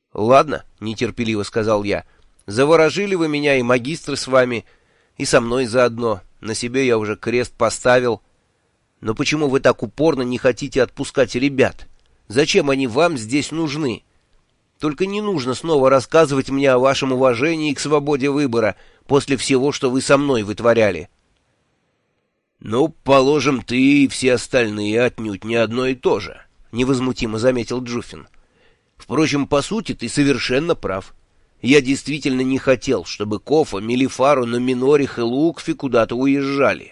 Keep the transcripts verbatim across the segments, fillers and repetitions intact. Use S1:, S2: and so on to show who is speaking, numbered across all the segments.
S1: — Ладно, — нетерпеливо сказал я, — заворожили вы меня, и магистры с вами, и со мной заодно. На себе я уже крест поставил. Но почему вы так упорно не хотите отпускать ребят? Зачем они вам здесь нужны? Только не нужно снова рассказывать мне о вашем уважении к свободе выбора после всего, что вы со мной вытворяли. — Ну, положим, ты и все остальные отнюдь не одно и то же, — невозмутимо заметил Джуффин. — Впрочем, по сути, ты совершенно прав. Я действительно не хотел, чтобы Кофа, Мелифару, Номинорих и Лукфи куда-то уезжали.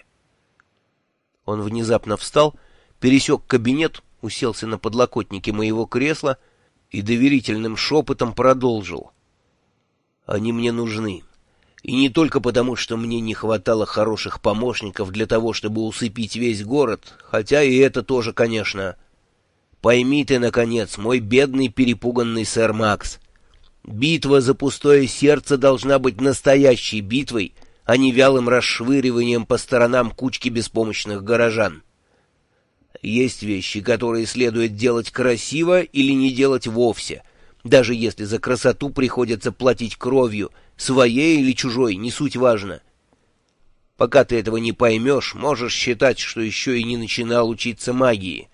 S1: Он внезапно встал, пересек кабинет, уселся на подлокотнике моего кресла и доверительным шепотом продолжил. «Они мне нужны. И не только потому, что мне не хватало хороших помощников для того, чтобы усыпить весь город, хотя и это тоже, конечно. Пойми ты, наконец, мой бедный перепуганный сэр Макс, битва за пустое сердце должна быть настоящей битвой, а не вялым расшвыриванием по сторонам кучки беспомощных горожан. Есть вещи, которые следует делать красиво или не делать вовсе, даже если за красоту приходится платить кровью, своей или чужой, не суть важно. Пока ты этого не поймешь, можешь считать, что еще и не начинал учиться магии».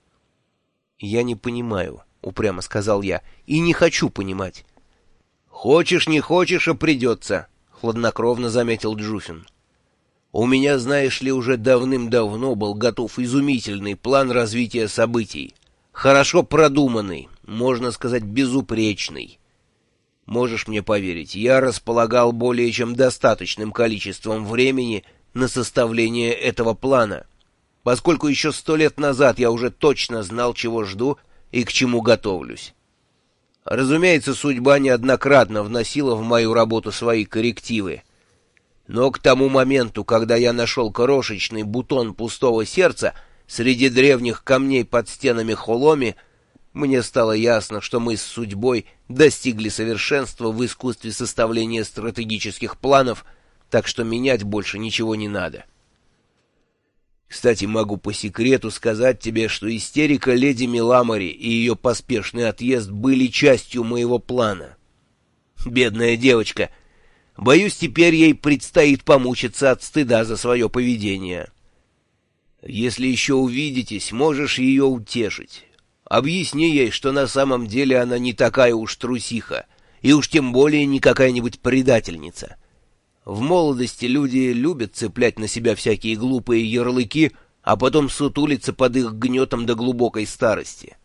S1: «Я не понимаю», — упрямо сказал я, — «и не хочу понимать». «Хочешь, не хочешь, а придется», — хладнокровно заметил Джуффин. «У меня, знаешь ли, уже давным-давно был готов изумительный план развития событий. Хорошо продуманный, можно сказать, безупречный. Можешь мне поверить, я располагал более чем достаточным количеством времени на составление этого плана, поскольку еще сто лет назад я уже точно знал, чего жду и к чему готовлюсь. Разумеется, судьба неоднократно вносила в мою работу свои коррективы. Но к тому моменту, когда я нашел крошечный бутон пустого сердца среди древних камней под стенами Холоми, мне стало ясно, что мы с судьбой достигли совершенства в искусстве составления стратегических планов, так что менять больше ничего не надо. Кстати, могу по секрету сказать тебе, что истерика леди Меламори и ее поспешный отъезд были частью моего плана. Бедная девочка. Боюсь, теперь ей предстоит помучиться от стыда за свое поведение. Если еще увидитесь, можешь ее утешить. Объясни ей, что на самом деле она не такая уж трусиха, и уж тем более не какая-нибудь предательница. В молодости люди любят цеплять на себя всякие глупые ярлыки, а потом сутулиться под их гнетом до глубокой старости.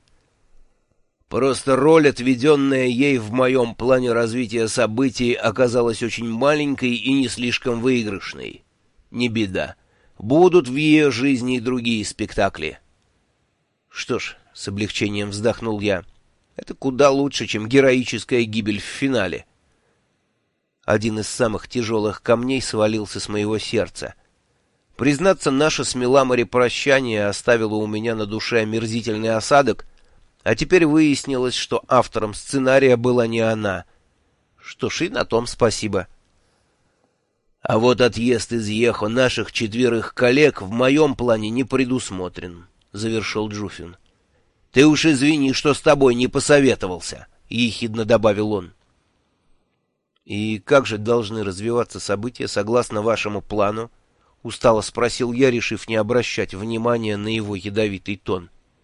S1: Просто роль, отведенная ей в моем плане развития событий, оказалась очень маленькой и не слишком выигрышной. Не беда. Будут в ее жизни и другие спектакли. Что ж, с облегчением вздохнул я, это куда лучше, чем героическая гибель в финале. Один из самых тяжелых камней свалился с моего сердца. Признаться, наше с Меламори прощание оставило у меня на душе омерзительный осадок, а теперь выяснилось, что автором сценария была не она. Что ж, и на том спасибо. А вот отъезд из Йехо наших четверых коллег в моем плане не предусмотрен, — завершил Джуффин. — Ты уж извини, что с тобой не посоветовался, — ехидно добавил он. — И как же должны развиваться события согласно вашему плану? — устало спросил я, решив не обращать внимания на его ядовитый тон.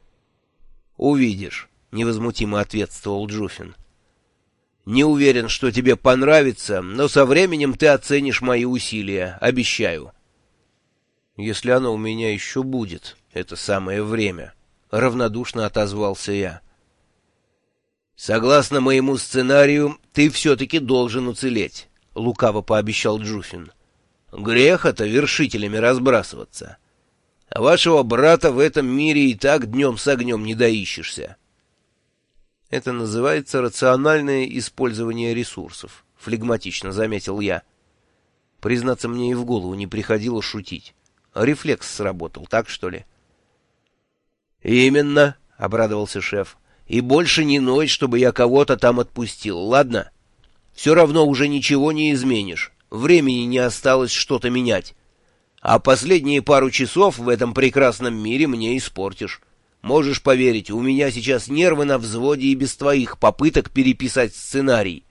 S1: — Увидишь, — невозмутимо ответствовал Джуффин. — Не уверен, что тебе понравится, но со временем ты оценишь мои усилия, обещаю. — Если оно у меня еще будет, это самое время, — равнодушно отозвался я. — Согласно моему сценарию, ты все-таки должен уцелеть, — лукаво пообещал Джуффин. — Грех это вершителями разбрасываться. А вашего брата в этом мире и так днем с огнем не доищешься. — Это называется рациональное использование ресурсов, — флегматично заметил я. Признаться, мне и в голову не приходило шутить. Рефлекс сработал, так что ли? — Именно, — обрадовался шеф. — И больше не ной, чтобы я кого-то там отпустил, ладно? Все равно уже ничего не изменишь. Времени не осталось что-то менять. А последние пару часов в этом прекрасном мире мне испортишь. Можешь поверить, у меня сейчас нервы на взводе и без твоих попыток переписать сценарий.